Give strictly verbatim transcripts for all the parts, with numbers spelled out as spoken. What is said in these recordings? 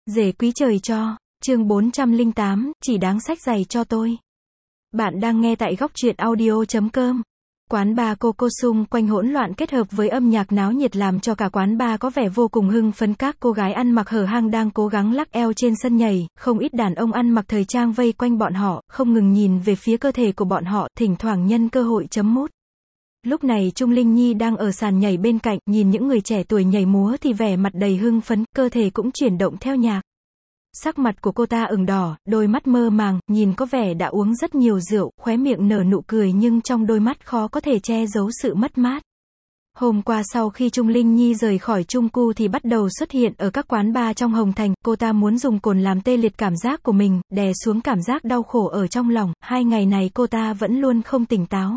Rể quý trời cho, chương bốn trăm lẻ tám, chỉ đáng xách giày cho tôi. Bạn đang nghe tại góc truyện audio.com. Quán bar Coco xung quanh hỗn loạn kết hợp với âm nhạc náo nhiệt làm cho cả quán bar có vẻ vô cùng hưng phấn. Các cô gái ăn mặc hở hang đang cố gắng lắc eo trên sân nhảy, không ít đàn ông ăn mặc thời trang vây quanh bọn họ, không ngừng nhìn về phía cơ thể của bọn họ, thỉnh thoảng nhân cơ hội chấm mút. Lúc này Trung Linh Nhi đang ở sàn nhảy bên cạnh, nhìn những người trẻ tuổi nhảy múa thì vẻ mặt đầy hưng phấn, cơ thể cũng chuyển động theo nhạc. Sắc mặt của cô ta ửng đỏ, đôi mắt mơ màng, nhìn có vẻ đã uống rất nhiều rượu, khóe miệng nở nụ cười nhưng trong đôi mắt khó có thể che giấu sự mất mát. Hôm qua sau khi Trung Linh Nhi rời khỏi Trung Cu thì bắt đầu xuất hiện ở các quán bar trong Hồng Thành, cô ta muốn dùng cồn làm tê liệt cảm giác của mình, đè xuống cảm giác đau khổ ở trong lòng, hai ngày này cô ta vẫn luôn không tỉnh táo.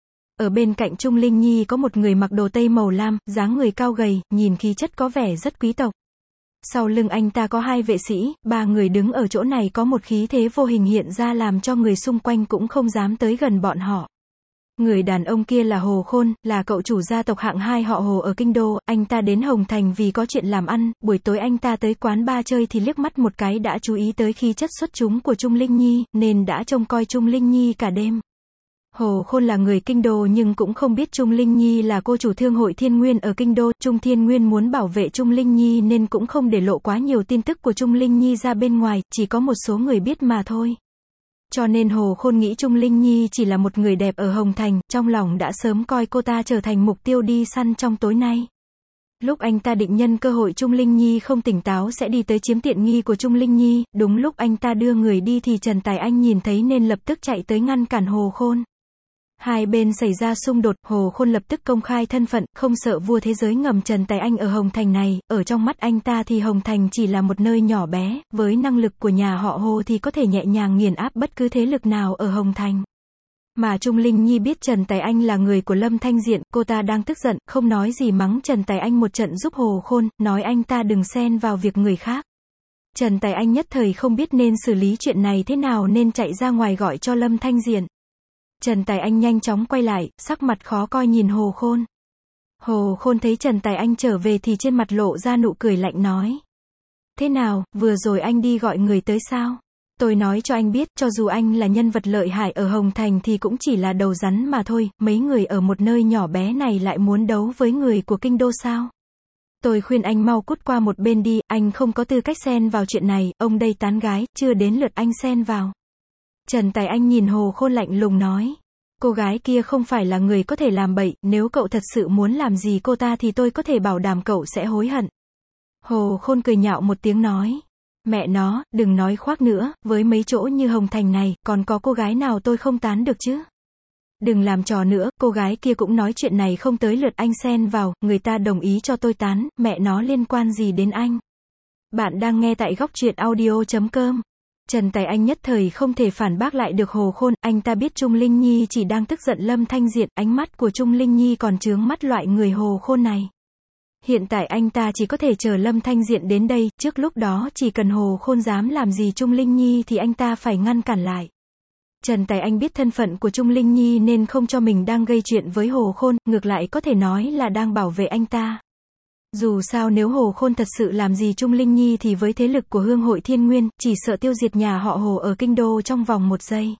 Ở bên cạnh Trung Linh Nhi có một người mặc đồ tây màu lam, dáng người cao gầy, nhìn khí chất có vẻ rất quý tộc. Sau lưng anh ta có hai vệ sĩ, ba người đứng ở chỗ này có một khí thế vô hình hiện ra làm cho người xung quanh cũng không dám tới gần bọn họ. Người đàn ông kia là Hồ Khôn, là cậu chủ gia tộc hạng hai họ Hồ ở Kinh Đô, anh ta đến Hồng Thành vì có chuyện làm ăn, buổi tối anh ta tới quán bar chơi thì liếc mắt một cái đã chú ý tới khí chất xuất chúng của Trung Linh Nhi, nên đã trông coi Trung Linh Nhi cả đêm. Hồ Khôn là người Kinh Đô nhưng cũng không biết Trung Linh Nhi là cô chủ thương hội Thiên Nguyên ở Kinh Đô. Trung Thiên Nguyên muốn bảo vệ Trung Linh Nhi nên cũng không để lộ quá nhiều tin tức của Trung Linh Nhi ra bên ngoài, chỉ có một số người biết mà thôi. Cho nên Hồ Khôn nghĩ Trung Linh Nhi chỉ là một người đẹp ở Hồng Thành, trong lòng đã sớm coi cô ta trở thành mục tiêu đi săn trong tối nay. Lúc anh ta định nhân cơ hội Trung Linh Nhi không tỉnh táo sẽ đi tới chiếm tiện nghi của Trung Linh Nhi, đúng lúc anh ta đưa người đi thì Trần Tài Anh nhìn thấy nên lập tức chạy tới ngăn cản Hồ Khôn. Hai bên xảy ra xung đột, Hồ Khôn lập tức công khai thân phận, không sợ vua thế giới ngầm Trần Tài Anh ở Hồng Thành này, ở trong mắt anh ta thì Hồng Thành chỉ là một nơi nhỏ bé, với năng lực của nhà họ Hồ thì có thể nhẹ nhàng nghiền áp bất cứ thế lực nào ở Hồng Thành. Mà Trung Linh Nhi biết Trần Tài Anh là người của Lâm Thanh Diện, cô ta đang tức giận, không nói gì mắng Trần Tài Anh một trận giúp Hồ Khôn, nói anh ta đừng xen vào việc người khác. Trần Tài Anh nhất thời không biết nên xử lý chuyện này thế nào nên chạy ra ngoài gọi cho Lâm Thanh Diện. Trần Tài Anh nhanh chóng quay lại, sắc mặt khó coi nhìn Hồ Khôn. Hồ Khôn thấy Trần Tài Anh trở về thì trên mặt lộ ra nụ cười lạnh nói. Thế nào, vừa rồi anh đi gọi người tới sao? Tôi nói cho anh biết, cho dù anh là nhân vật lợi hại ở Hồng Thành thì cũng chỉ là đầu rắn mà thôi, mấy người ở một nơi nhỏ bé này lại muốn đấu với người của Kinh Đô sao? Tôi khuyên anh mau cút qua một bên đi, anh không có tư cách xen vào chuyện này, ông đây tán gái, chưa đến lượt anh xen vào. Trần Tài Anh nhìn Hồ Khôn lạnh lùng nói. Cô gái kia không phải là người có thể làm bậy, nếu cậu thật sự muốn làm gì cô ta thì tôi có thể bảo đảm cậu sẽ hối hận. Hồ Khôn cười nhạo một tiếng nói. Mẹ nó, đừng nói khoác nữa, với mấy chỗ như Hồng Thành này, còn có cô gái nào tôi không tán được chứ? Đừng làm trò nữa, cô gái kia cũng nói chuyện này không tới lượt anh xen vào, người ta đồng ý cho tôi tán, mẹ nó liên quan gì đến anh? Bạn đang nghe tại góc truyện audio.com. Trần Tài Anh nhất thời không thể phản bác lại được Hồ Khôn, anh ta biết Trung Linh Nhi chỉ đang tức giận Lâm Thanh Diện, ánh mắt của Trung Linh Nhi còn chướng mắt loại người Hồ Khôn này. Hiện tại anh ta chỉ có thể chờ Lâm Thanh Diện đến đây, trước lúc đó chỉ cần Hồ Khôn dám làm gì Trung Linh Nhi thì anh ta phải ngăn cản lại. Trần Tài Anh biết thân phận của Trung Linh Nhi nên không cho mình đang gây chuyện với Hồ Khôn, ngược lại có thể nói là đang bảo vệ anh ta. Dù sao nếu Hồ Khôn thật sự làm gì Trung Linh Nhi thì với thế lực của Hương hội Thiên Nguyên, chỉ sợ tiêu diệt nhà họ Hồ ở Kinh Đô trong vòng một giây.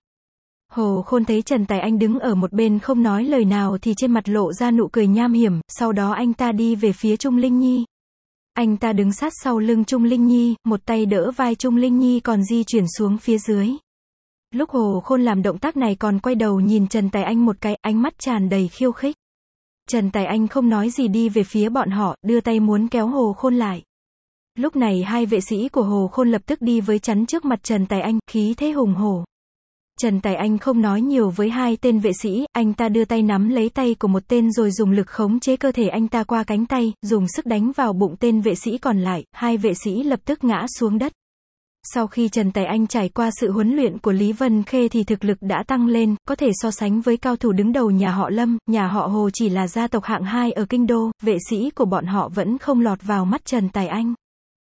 Hồ Khôn thấy Trần Tài Anh đứng ở một bên không nói lời nào thì trên mặt lộ ra nụ cười nham hiểm, sau đó anh ta đi về phía Trung Linh Nhi. Anh ta đứng sát sau lưng Trung Linh Nhi, một tay đỡ vai Trung Linh Nhi còn di chuyển xuống phía dưới. Lúc Hồ Khôn làm động tác này còn quay đầu nhìn Trần Tài Anh một cái, ánh mắt tràn đầy khiêu khích. Trần Tài Anh không nói gì đi về phía bọn họ, đưa tay muốn kéo Hồ Khôn lại. Lúc này hai vệ sĩ của Hồ Khôn lập tức đi với chắn trước mặt Trần Tài Anh, khí thế hùng hổ. Trần Tài Anh không nói nhiều với hai tên vệ sĩ, anh ta đưa tay nắm lấy tay của một tên rồi dùng lực khống chế cơ thể anh ta qua cánh tay, dùng sức đánh vào bụng tên vệ sĩ còn lại, hai vệ sĩ lập tức ngã xuống đất. Sau khi Trần Tài Anh trải qua sự huấn luyện của Lý Vân Khê thì thực lực đã tăng lên, có thể so sánh với cao thủ đứng đầu nhà họ Lâm, nhà họ Hồ chỉ là gia tộc hạng hai ở Kinh Đô, vệ sĩ của bọn họ vẫn không lọt vào mắt Trần Tài Anh.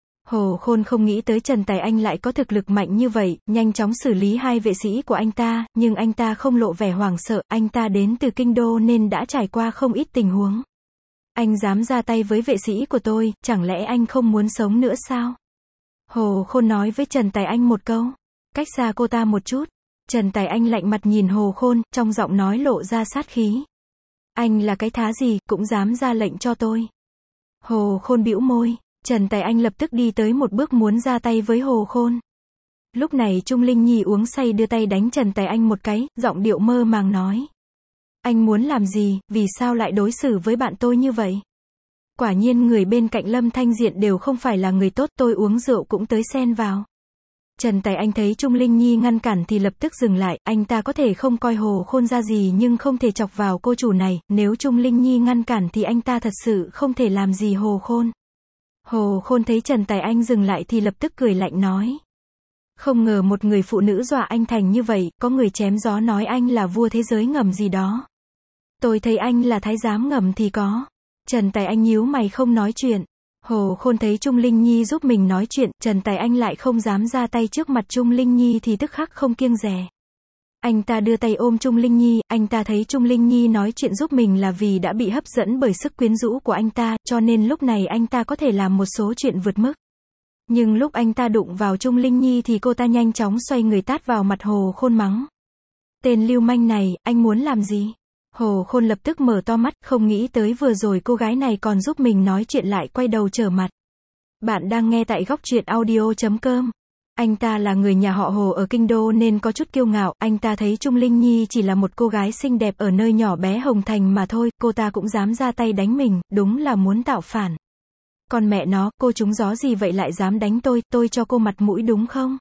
Hồ Khôn không nghĩ tới Trần Tài Anh lại có thực lực mạnh như vậy, nhanh chóng xử lý hai vệ sĩ của anh ta, nhưng anh ta không lộ vẻ hoảng sợ, anh ta đến từ Kinh Đô nên đã trải qua không ít tình huống. Anh dám ra tay với vệ sĩ của tôi, chẳng lẽ anh không muốn sống nữa sao? Hồ Khôn nói với Trần Tài Anh một câu. Cách xa cô ta một chút. Trần Tài Anh lạnh mặt nhìn Hồ Khôn, trong giọng nói lộ ra sát khí. Anh là cái thá gì, cũng dám ra lệnh cho tôi. Hồ Khôn bĩu môi. Trần Tài Anh lập tức đi tới một bước muốn ra tay với Hồ Khôn. Lúc này Trung Linh Nhi uống say đưa tay đánh Trần Tài Anh một cái, giọng điệu mơ màng nói. Anh muốn làm gì, vì sao lại đối xử với bạn tôi như vậy? Quả nhiên người bên cạnh Lâm Thanh Diện đều không phải là người tốt, tôi uống rượu cũng tới xen vào. Trần Tài Anh thấy Trung Linh Nhi ngăn cản thì lập tức dừng lại, anh ta có thể không coi Hồ Khôn ra gì nhưng không thể chọc vào cô chủ này, nếu Trung Linh Nhi ngăn cản thì anh ta thật sự không thể làm gì Hồ Khôn. Hồ Khôn thấy Trần Tài Anh dừng lại thì lập tức cười lạnh nói. Không ngờ một người phụ nữ dọa anh thành như vậy, có người chém gió nói anh là vua thế giới ngầm gì đó. Tôi thấy anh là thái giám ngầm thì có. Trần Tài Anh nhíu mày không nói chuyện. Hồ Khôn thấy Trung Linh Nhi giúp mình nói chuyện, Trần Tài Anh lại không dám ra tay trước mặt Trung Linh Nhi thì tức khắc không kiêng dè. Anh ta đưa tay ôm Trung Linh Nhi, anh ta thấy Trung Linh Nhi nói chuyện giúp mình là vì đã bị hấp dẫn bởi sức quyến rũ của anh ta, cho nên lúc này anh ta có thể làm một số chuyện vượt mức. Nhưng lúc anh ta đụng vào Trung Linh Nhi thì cô ta nhanh chóng xoay người tát vào mặt Hồ Khôn mắng. Tên lưu manh này, anh muốn làm gì? Hồ Khôn lập tức mở to mắt, không nghĩ tới vừa rồi cô gái này còn giúp mình nói chuyện lại quay đầu trở mặt. Bạn đang nghe tại góc truyện audio chấm com. Anh ta là người nhà họ Hồ ở Kinh Đô nên có chút kiêu ngạo, anh ta thấy Trung Linh Nhi chỉ là một cô gái xinh đẹp ở nơi nhỏ bé Hồng Thành mà thôi, cô ta cũng dám ra tay đánh mình, đúng là muốn tạo phản. Còn mẹ nó, cô trúng gió gì vậy lại dám đánh tôi, tôi cho cô mặt mũi đúng không?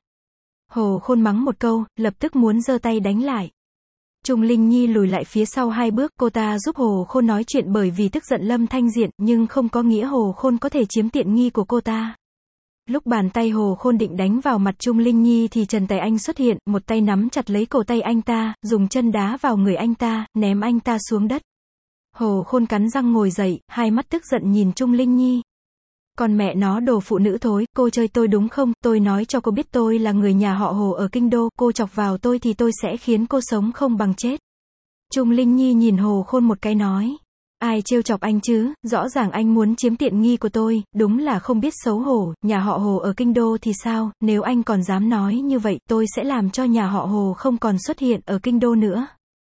Hồ Khôn mắng một câu, lập tức muốn giơ tay đánh lại. Trung Linh Nhi lùi lại phía sau hai bước, cô ta giúp Hồ Khôn nói chuyện bởi vì tức giận Lâm Thanh Diện, nhưng không có nghĩa Hồ Khôn có thể chiếm tiện nghi của cô ta. Lúc bàn tay Hồ Khôn định đánh vào mặt Trung Linh Nhi thì Trần Tài Anh xuất hiện, một tay nắm chặt lấy cổ tay anh ta, dùng chân đá vào người anh ta, ném anh ta xuống đất. Hồ Khôn cắn răng ngồi dậy, hai mắt tức giận nhìn Trung Linh Nhi. Còn mẹ nó đồ phụ nữ thối, cô chơi tôi đúng không, tôi nói cho cô biết tôi là người nhà họ Hồ ở Kinh Đô, cô chọc vào tôi thì tôi sẽ khiến cô sống không bằng chết. Trung Linh Nhi nhìn Hồ Khôn một cái nói. Ai trêu chọc anh chứ, rõ ràng anh muốn chiếm tiện nghi của tôi, đúng là không biết xấu hổ, nhà họ Hồ ở Kinh Đô thì sao, nếu anh còn dám nói như vậy, tôi sẽ làm cho nhà họ Hồ không còn xuất hiện ở Kinh Đô nữa.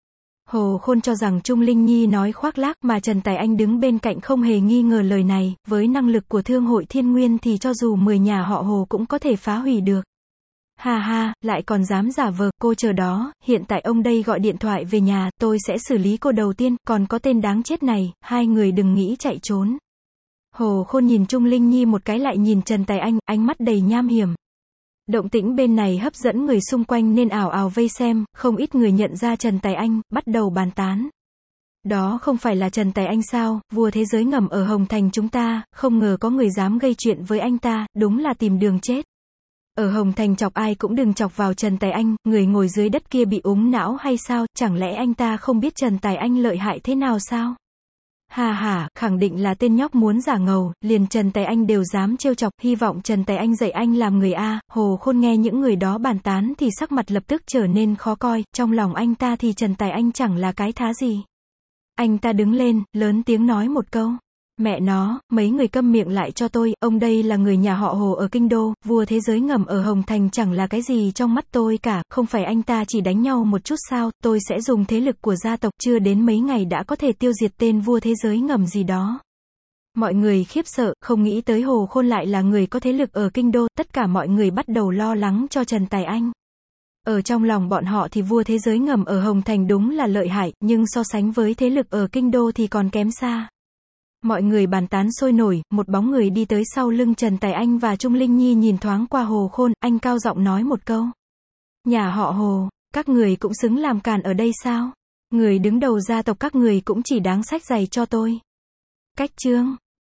Hồ Khôn cho rằng Trung Linh Nhi nói khoác lác mà Trần Tài Anh đứng bên cạnh không hề nghi ngờ lời này, với năng lực của Thương hội Thiên Nguyên thì cho dù mười nhà họ Hồ cũng có thể phá hủy được. Ha ha, lại còn dám giả vờ, cô chờ đó, hiện tại ông đây gọi điện thoại về nhà, tôi sẽ xử lý cô đầu tiên, còn có tên đáng chết này, hai người đừng nghĩ chạy trốn. Hồ Khôn nhìn Trung Linh Nhi một cái lại nhìn Trần Tài Anh, ánh mắt đầy nham hiểm. Động tĩnh bên này hấp dẫn người xung quanh nên ảo ảo vây xem, không ít người nhận ra Trần Tài Anh, bắt đầu bàn tán. Đó không phải là Trần Tài Anh sao, vua thế giới ngầm ở Hồng Thành chúng ta, không ngờ có người dám gây chuyện với anh ta, đúng là tìm đường chết. Ở Hồng Thành chọc ai cũng đừng chọc vào Trần Tài Anh, người ngồi dưới đất kia bị úng não hay sao, chẳng lẽ anh ta không biết Trần Tài Anh lợi hại thế nào sao? Hà hà, khẳng định là tên nhóc muốn giả ngầu, liền Trần Tài Anh đều dám trêu chọc, hy vọng Trần Tài Anh dạy anh làm người A. Hồ Khôn nghe những người đó bàn tán thì sắc mặt lập tức trở nên khó coi, trong lòng anh ta thì Trần Tài Anh chẳng là cái thá gì. Anh ta đứng lên, lớn tiếng nói một câu. Mẹ nó, mấy người câm miệng lại cho tôi, ông đây là người nhà họ Hồ ở Kinh Đô, vua thế giới ngầm ở Hồng Thành chẳng là cái gì trong mắt tôi cả, không phải anh ta chỉ đánh nhau một chút sao, tôi sẽ dùng thế lực của gia tộc, chưa đến mấy ngày đã có thể tiêu diệt tên vua thế giới ngầm gì đó. Mọi người khiếp sợ, không nghĩ tới Hồ Khôn lại là người có thế lực ở Kinh Đô, tất cả mọi người bắt đầu lo lắng cho Trần Tài Anh. Ở trong lòng bọn họ thì vua thế giới ngầm ở Hồng Thành đúng là lợi hại, nhưng so sánh với thế lực ở Kinh Đô thì còn kém xa. Mọi người bàn tán sôi nổi, một bóng người đi tới sau lưng Trần Tài Anh và Trung Linh Nhi nhìn thoáng qua Hồ Khôn, anh cao giọng nói một câu. Nhà họ Hồ, các người cũng xứng làm càn ở đây sao? Người đứng đầu gia tộc các người cũng chỉ đáng xách giày cho tôi. Cách chương.